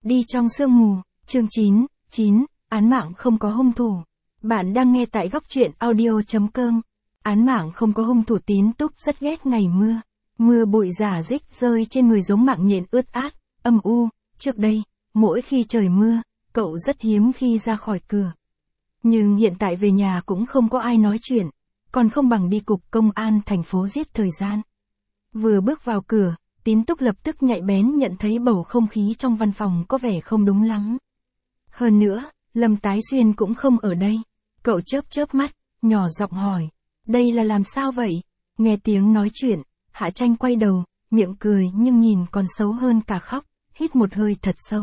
Đi trong sương mù, chương 9, án mạng không có hung thủ. Bạn đang nghe tại góc truyện audio.com. Án mạng không có hung thủ. Tín Túc rất ghét ngày mưa. Mưa bụi rả rích rơi trên người giống mạng nhện ướt át, âm u. Trước đây, mỗi khi trời mưa, cậu rất hiếm khi ra khỏi cửa. Nhưng hiện tại về nhà cũng không có ai nói chuyện, còn không bằng đi cục công an thành phố giết thời gian. Vừa bước vào cửa, Tín Túc lập tức nhạy bén nhận thấy bầu không khí trong văn phòng có vẻ không đúng lắm. Hơn nữa, Lâm Tái Xuyên cũng không ở đây. Cậu chớp mắt, nhỏ giọng hỏi, đây là làm sao vậy? Nghe tiếng nói chuyện, Hạ Tranh quay đầu, miệng cười nhưng nhìn còn xấu hơn cả khóc, hít một hơi thật sâu.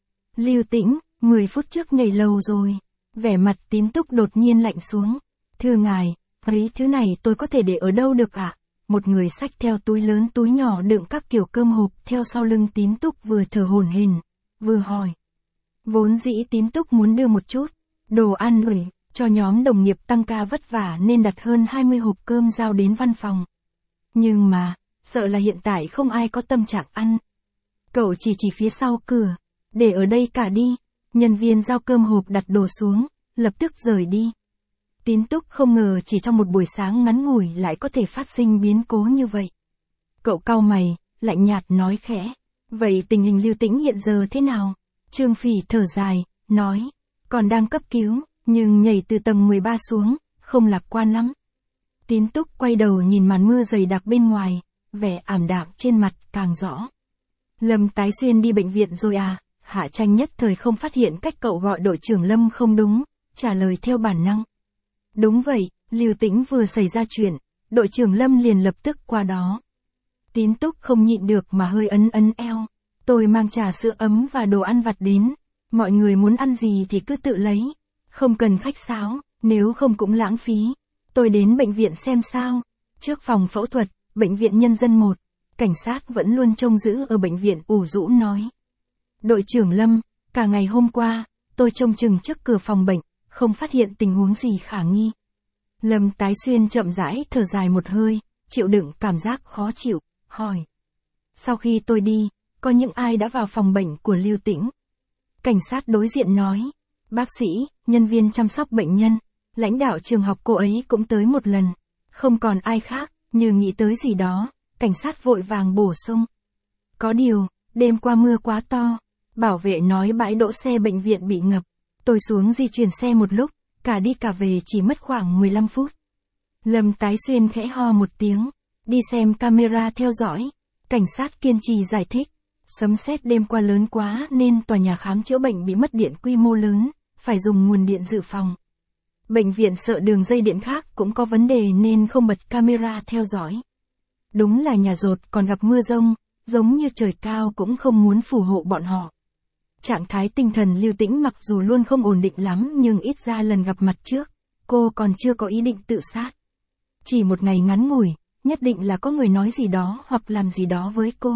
Lưu Tĩnh, 10 phút trước nhảy lầu rồi. Vẻ mặt Tín Túc đột nhiên lạnh xuống. Thưa ngài, mấy thứ này tôi có thể để ở đâu được ạ? Một người xách theo túi lớn túi nhỏ đựng các kiểu cơm hộp theo sau lưng Tín Túc vừa thở hổn hển, vừa hỏi. Vốn dĩ Tín Túc muốn đưa một chút đồ ăn ủi cho nhóm đồng nghiệp tăng ca vất vả nên đặt hơn 20 hộp cơm giao đến văn phòng. Nhưng mà, sợ là hiện tại không ai có tâm trạng ăn. Cậu chỉ phía sau cửa, để ở đây cả đi. Nhân viên giao cơm hộp đặt đồ xuống, lập tức rời đi. Tín Túc không ngờ chỉ trong một buổi sáng ngắn ngủi lại có thể phát sinh biến cố như vậy. Cậu cau mày, lạnh nhạt nói khẽ. Vậy tình hình Lưu Tĩnh hiện giờ thế nào? Trương Phỉ thở dài, nói. Còn đang cấp cứu, nhưng nhảy từ tầng 13 xuống, không lạc quan lắm. Tín Túc quay đầu nhìn màn mưa dày đặc bên ngoài, vẻ ảm đạm trên mặt càng rõ. Lâm Tái Xuyên đi bệnh viện rồi à? Hạ Tranh nhất thời không phát hiện cách cậu gọi đội trưởng Lâm không đúng, trả lời theo bản năng. Đúng vậy, Lưu Tĩnh vừa xảy ra chuyện, đội trưởng Lâm liền lập tức qua đó. Tín Túc không nhịn được mà hơi ấn eo. Tôi mang trà sữa ấm và đồ ăn vặt đến. Mọi người muốn ăn gì thì cứ tự lấy. Không cần khách sáo, nếu không cũng lãng phí. Tôi đến bệnh viện xem sao. Trước phòng phẫu thuật, bệnh viện Nhân dân 1, cảnh sát vẫn luôn trông giữ ở bệnh viện ủ rũ nói. Đội trưởng Lâm, cả ngày hôm qua, tôi trông chừng trước cửa phòng bệnh, không phát hiện tình huống gì khả nghi. Lâm Tái Xuyên chậm rãi thở dài một hơi, chịu đựng cảm giác khó chịu, hỏi. Sau khi tôi đi, có những ai đã vào phòng bệnh của Lưu Tĩnh? Cảnh sát đối diện nói. Bác sĩ, nhân viên chăm sóc bệnh nhân, lãnh đạo trường học cô ấy cũng tới một lần. Không còn ai khác, như nghĩ tới gì đó, cảnh sát vội vàng bổ sung. Có điều, đêm qua mưa quá to, bảo vệ nói bãi đỗ xe bệnh viện bị ngập. Tôi xuống di chuyển xe một lúc, cả đi cả về chỉ mất khoảng 15 phút. Lâm Tái Xuyên khẽ ho một tiếng, đi xem camera theo dõi. Cảnh sát kiên trì giải thích. Sấm sét đêm qua lớn quá nên tòa nhà khám chữa bệnh bị mất điện quy mô lớn, phải dùng nguồn điện dự phòng. Bệnh viện sợ đường dây điện khác cũng có vấn đề nên không bật camera theo dõi. Đúng là nhà dột còn gặp mưa rông, giống như trời cao cũng không muốn phù hộ bọn họ. Trạng thái tinh thần Lưu Tĩnh mặc dù luôn không ổn định lắm nhưng ít ra lần gặp mặt trước, cô còn chưa có ý định tự sát. Chỉ một ngày ngắn ngủi, nhất định là có người nói gì đó hoặc làm gì đó với cô.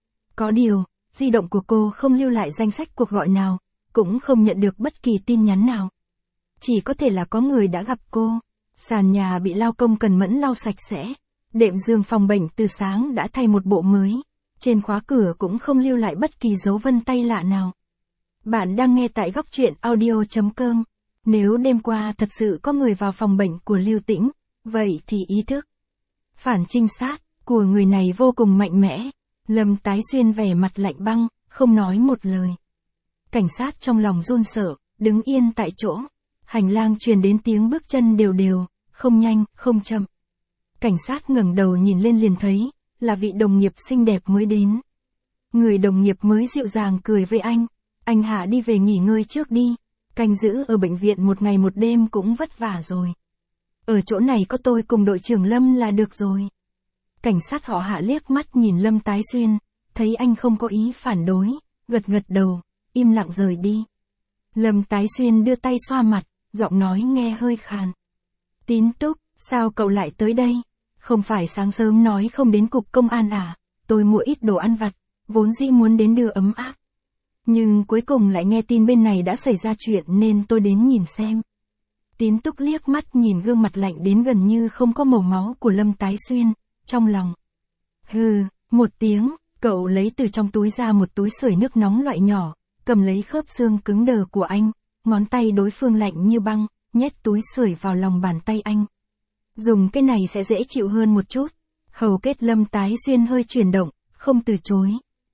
Có điều, di động của cô không lưu lại danh sách cuộc gọi nào, cũng không nhận được bất kỳ tin nhắn nào. Chỉ có thể là có người đã gặp cô. Sàn nhà bị lao công cần mẫn lau sạch sẽ. Đệm giường phòng bệnh từ sáng đã thay một bộ mới. Trên khóa cửa cũng không lưu lại bất kỳ dấu vân tay lạ nào. Bạn đang nghe tại góc truyện audio.com. Nếu đêm qua thật sự có người vào phòng bệnh của Lưu Tĩnh, vậy thì ý thức phản trinh sát của người này vô cùng mạnh mẽ. Lâm Tái Xuyên vẻ mặt lạnh băng, không nói một lời. Cảnh sát trong lòng run sợ, đứng yên tại chỗ. Hành lang truyền đến tiếng bước chân đều đều, không nhanh, không chậm. Cảnh sát ngẩng đầu nhìn lên liền thấy, là vị đồng nghiệp xinh đẹp mới đến. Người đồng nghiệp mới dịu dàng cười với anh. Anh Hạ đi về nghỉ ngơi trước đi. Canh giữ ở bệnh viện một ngày một đêm cũng vất vả rồi. Ở chỗ này có tôi cùng đội trưởng Lâm là được rồi. Cảnh sát họ Hạ liếc mắt nhìn Lâm Tái Xuyên, thấy anh không có ý phản đối, gật đầu, im lặng rời đi. Lâm Tái Xuyên đưa tay xoa mặt, giọng nói nghe hơi khàn. Tín Túc, sao cậu lại tới đây? Không phải sáng sớm nói không đến cục công an à? Tôi mua ít đồ ăn vặt, vốn dĩ muốn đến đưa ấm áp. Nhưng cuối cùng lại nghe tin bên này đã xảy ra chuyện nên tôi đến nhìn xem. Tín Túc liếc mắt nhìn gương mặt lạnh đến gần như không có màu máu của Lâm Tái Xuyên, trong lòng. Hừ, một tiếng, cậu lấy từ trong túi ra một túi sưởi nước nóng loại nhỏ, cầm lấy khớp xương cứng đờ của anh, ngón tay đối phương lạnh như băng, nhét túi sưởi vào lòng bàn tay anh. Dùng cái này sẽ dễ chịu hơn một chút. Hầu kết Lâm Tái Xuyên hơi chuyển động, không từ chối.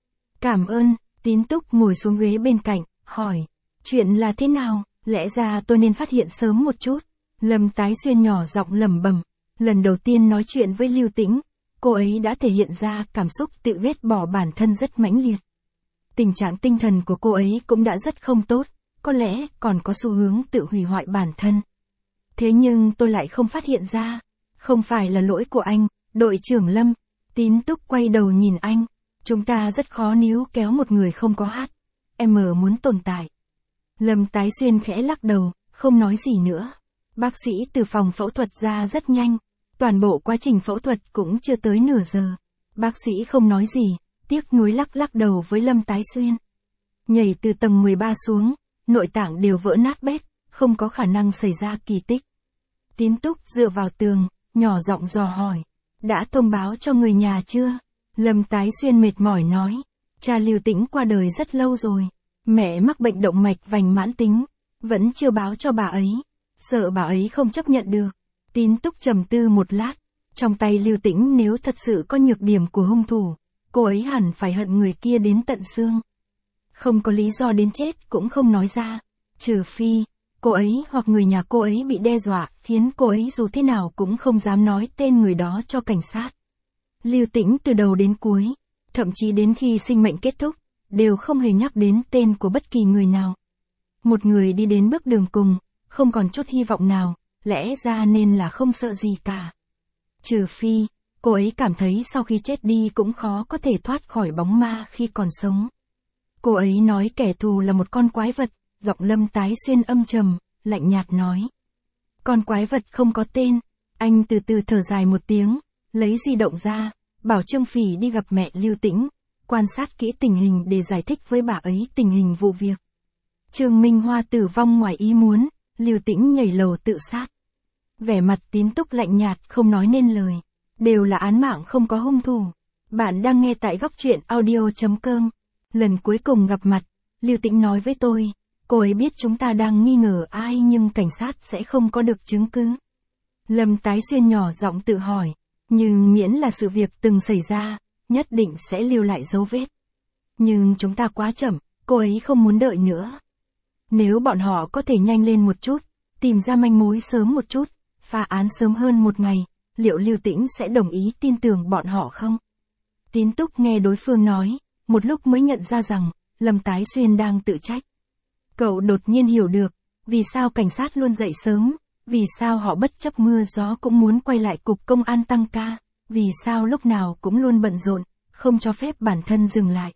Cảm ơn, Tín Túc ngồi xuống ghế bên cạnh, hỏi. Chuyện là thế nào, lẽ ra tôi nên phát hiện sớm một chút. Lâm Tái Xuyên nhỏ giọng lẩm bẩm. Lần đầu tiên nói chuyện với Lưu Tĩnh, cô ấy đã thể hiện ra cảm xúc tự ghét bỏ bản thân rất mãnh liệt. Tình trạng tinh thần của cô ấy cũng đã rất không tốt, có lẽ còn có xu hướng tự hủy hoại bản thân. Thế nhưng tôi lại không phát hiện ra. Không phải là lỗi của anh, đội trưởng Lâm. Tín Túc quay đầu nhìn anh. Chúng ta rất khó níu kéo một người không có hát. Em muốn tồn tại. Lâm Tái Xuyên khẽ lắc đầu, không nói gì nữa. Bác sĩ từ phòng phẫu thuật ra rất nhanh. Toàn bộ quá trình phẫu thuật cũng chưa tới nửa giờ. Bác sĩ không nói gì, tiếc nuối lắc lắc đầu với Lâm Tái Xuyên. Nhảy từ tầng 13 xuống, nội tạng đều vỡ nát bét, không có khả năng xảy ra kỳ tích. Tín Túc dựa vào tường, nhỏ giọng dò hỏi. Đã thông báo cho người nhà chưa? Lâm Tái Xuyên mệt mỏi nói. Cha Lưu Tĩnh qua đời rất lâu rồi. Mẹ mắc bệnh động mạch vành mãn tính. Vẫn chưa báo cho bà ấy. Sợ bà ấy không chấp nhận được. Tín Túc trầm tư một lát. Trong tay Lưu Tĩnh nếu thật sự có nhược điểm của hung thủ, cô ấy hẳn phải hận người kia đến tận xương. Không có lý do đến chết cũng không nói ra. Trừ phi, cô ấy hoặc người nhà cô ấy bị đe dọa, khiến cô ấy dù thế nào cũng không dám nói tên người đó cho cảnh sát. Lưu Tĩnh từ đầu đến cuối, thậm chí đến khi sinh mệnh kết thúc, đều không hề nhắc đến tên của bất kỳ người nào. Một người đi đến bước đường cùng, không còn chút hy vọng nào, lẽ ra nên là không sợ gì cả. Trừ phi, cô ấy cảm thấy sau khi chết đi cũng khó có thể thoát khỏi bóng ma khi còn sống. Cô ấy nói kẻ thù là một con quái vật, giọng Lâm Tái Xuyên âm trầm, lạnh nhạt nói. Con quái vật không có tên. Anh từ từ thở dài một tiếng, lấy di động ra, bảo Trương Phỉ đi gặp mẹ Lưu Tĩnh, quan sát kỹ tình hình để giải thích với bà ấy tình hình vụ việc. Trương Minh Hoa tử vong ngoài ý muốn, Lưu Tĩnh nhảy lầu tự sát. Vẻ mặt Tín Túc lạnh nhạt không nói nên lời. Đều là án mạng không có hung thủ. Bạn đang nghe tại góc truyện audio.com. Lần cuối cùng gặp mặt, Lưu Tĩnh nói với tôi, cô ấy biết chúng ta đang nghi ngờ ai nhưng cảnh sát sẽ không có được chứng cứ. Lâm Tái Xuyên nhỏ giọng tự hỏi, nhưng miễn là sự việc từng xảy ra, nhất định sẽ lưu lại dấu vết. Nhưng chúng ta quá chậm, cô ấy không muốn đợi nữa. Nếu bọn họ có thể nhanh lên một chút, tìm ra manh mối sớm một chút, phá án sớm hơn một ngày, liệu Lưu Tĩnh sẽ đồng ý tin tưởng bọn họ không? Tín Túc nghe đối phương nói, một lúc mới nhận ra rằng, Lâm Tái Xuyên đang tự trách. Cậu đột nhiên hiểu được, vì sao cảnh sát luôn dậy sớm, vì sao họ bất chấp mưa gió cũng muốn quay lại cục công an tăng ca, vì sao lúc nào cũng luôn bận rộn, không cho phép bản thân dừng lại.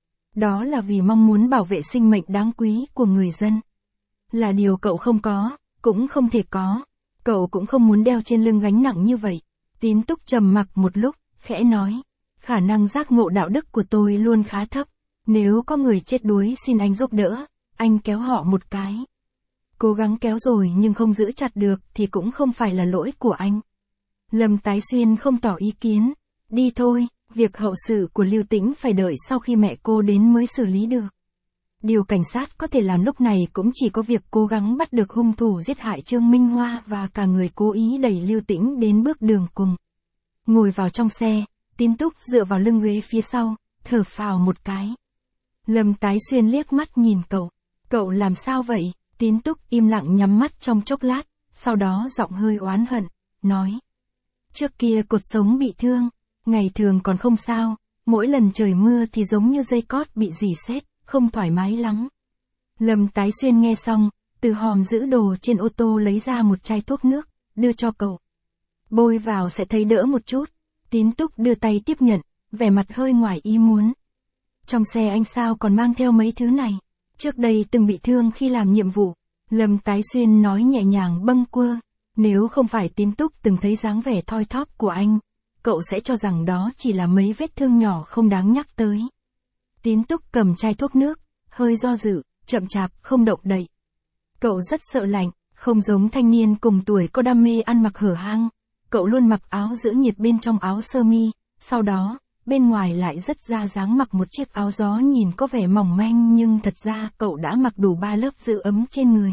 Đó là vì mong muốn bảo vệ sinh mệnh đáng quý của người dân. Là điều cậu không có, cũng không thể có. Cậu cũng không muốn đeo trên lưng gánh nặng như vậy. Tín Túc trầm mặc một lúc, khẽ nói. Khả năng giác ngộ đạo đức của tôi luôn khá thấp. Nếu có người chết đuối xin anh giúp đỡ, anh kéo họ một cái. Cố gắng kéo rồi nhưng không giữ chặt được thì cũng không phải là lỗi của anh. Lâm Tái Xuyên không tỏ ý kiến. Đi thôi, việc hậu sự của Lưu Tĩnh phải đợi sau khi mẹ cô đến mới xử lý được. Điều cảnh sát có thể làm lúc này cũng chỉ có việc cố gắng bắt được hung thủ giết hại Trương Minh Hoa và cả người cố ý đẩy Lưu Tĩnh đến bước đường cùng. Ngồi vào trong xe, Tín Túc dựa vào lưng ghế phía sau, thở phào một cái. Lâm Tái Xuyên liếc mắt nhìn cậu. Cậu làm sao vậy? Tín Túc im lặng nhắm mắt trong chốc lát, sau đó giọng hơi oán hận, nói. Trước kia cột sống bị thương, ngày thường còn không sao, mỗi lần trời mưa thì giống như dây cót bị rỉ sét, không thoải mái lắm. Lâm Tái Xuyên nghe xong, từ hòm giữ đồ trên ô tô lấy ra một chai thuốc nước, đưa cho cậu. Bôi vào sẽ thấy đỡ một chút. Tín Túc đưa tay tiếp nhận, vẻ mặt hơi ngoài ý muốn. Trong xe anh sao còn mang theo mấy thứ này? Trước đây từng bị thương khi làm nhiệm vụ. Lâm Tái Xuyên nói nhẹ nhàng bâng quơ. Nếu không phải Tín Túc từng thấy dáng vẻ thoi thóp của anh, cậu sẽ cho rằng đó chỉ là mấy vết thương nhỏ không đáng nhắc tới. Tín Túc cầm chai thuốc nước, hơi do dự, chậm chạp, không động đậy. Cậu rất sợ lạnh, không giống thanh niên cùng tuổi có đam mê ăn mặc hở hang. Cậu luôn mặc áo giữ nhiệt bên trong áo sơ mi, sau đó, bên ngoài lại rất ra dáng mặc một chiếc áo gió nhìn có vẻ mỏng manh nhưng thật ra cậu đã mặc đủ 3 lớp giữ ấm trên người.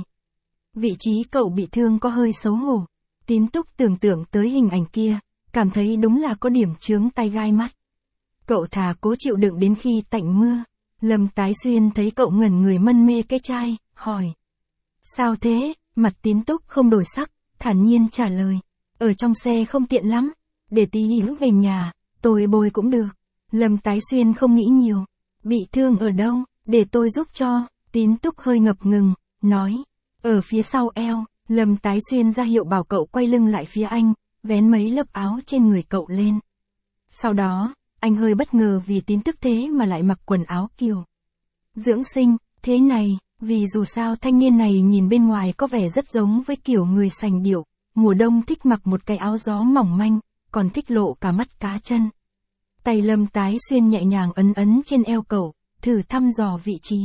Vị trí cậu bị thương có hơi xấu hổ. Tín Túc tưởng tượng tới hình ảnh kia, cảm thấy đúng là có điểm chướng tai gai mắt. Cậu thà cố chịu đựng đến khi tạnh mưa. Lâm Tái Xuyên thấy cậu ngẩn người mân mê cái chai, hỏi. Sao thế? Mặt Tín Túc không đổi sắc, thản nhiên trả lời. Ở trong xe không tiện lắm, để tí lúc về nhà, tôi bôi cũng được. Lâm Tái Xuyên không nghĩ nhiều. Bị thương ở đâu, để tôi giúp cho. Tín Túc hơi ngập ngừng, nói. Ở phía sau eo. Lâm Tái Xuyên ra hiệu bảo cậu quay lưng lại phía anh, vén mấy lớp áo trên người cậu lên. Sau đó, anh hơi bất ngờ vì Tín Túc thế mà lại mặc quần áo kiểu dưỡng sinh, thế này, vì dù sao thanh niên này nhìn bên ngoài có vẻ rất giống với kiểu người sành điệu, mùa đông thích mặc một cái áo gió mỏng manh, còn thích lộ cả mắt cá chân. Tay Lâm Tái Xuyên nhẹ nhàng ấn ấn trên eo cậu, thử thăm dò vị trí.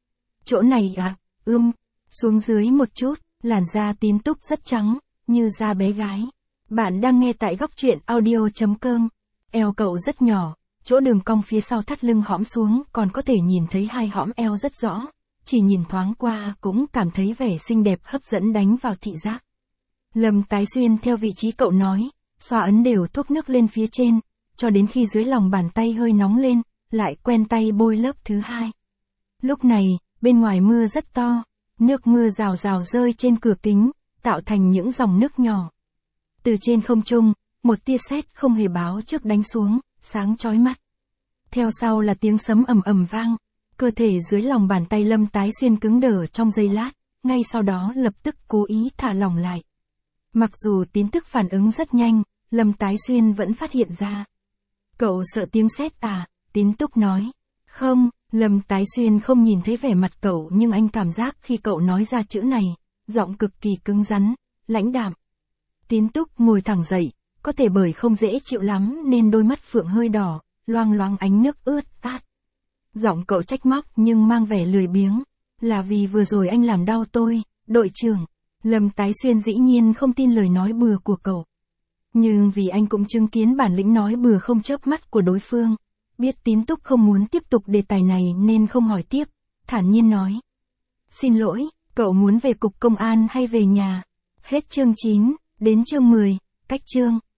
Chỗ này à, xuống dưới một chút, làn da Tín Túc rất trắng, như da bé gái. Bạn đang nghe tại góc truyện audio.com. Eo cậu rất nhỏ, chỗ đường cong phía sau thắt lưng hõm xuống còn có thể nhìn thấy hai hõm eo rất rõ, chỉ nhìn thoáng qua cũng cảm thấy vẻ xinh đẹp hấp dẫn đánh vào thị giác. Lâm Tái Xuyên theo vị trí cậu nói, xoa ấn đều thuốc nước lên phía trên, cho đến khi dưới lòng bàn tay hơi nóng lên, lại quen tay bôi lớp thứ hai. Lúc này, bên ngoài mưa rất to, nước mưa rào rào rơi trên cửa kính, tạo thành những dòng nước nhỏ. Từ trên không trung, một tia sét không hề báo trước đánh xuống, sáng chói mắt. Theo sau là tiếng sấm ầm ầm vang, cơ thể dưới lòng bàn tay Lâm Tái Xuyên cứng đờ trong giây lát, ngay sau đó lập tức cố ý thả lỏng lại. Mặc dù Tín Túc phản ứng rất nhanh, Lâm Tái Xuyên vẫn phát hiện ra. Cậu sợ tiếng sét à? Tín Túc nói. Không, Lâm Tái Xuyên không nhìn thấy vẻ mặt cậu nhưng anh cảm giác khi cậu nói ra chữ này, giọng cực kỳ cứng rắn, lãnh đạm. Tín Túc ngồi thẳng dậy, có thể bởi không dễ chịu lắm nên đôi mắt phượng hơi đỏ, loang loáng ánh nước ướt át. Giọng cậu trách móc nhưng mang vẻ lười biếng, là vì vừa rồi anh làm đau tôi, đội trưởng. Lâm Tái Xuyên dĩ nhiên không tin lời nói bừa của cậu. Nhưng vì anh cũng chứng kiến bản lĩnh nói bừa không chớp mắt của đối phương, biết Tín Túc không muốn tiếp tục đề tài này nên không hỏi tiếp, thản nhiên nói. Xin lỗi, cậu muốn về cục công an hay về nhà? Hết chương 9, đến chương 10, cách chương.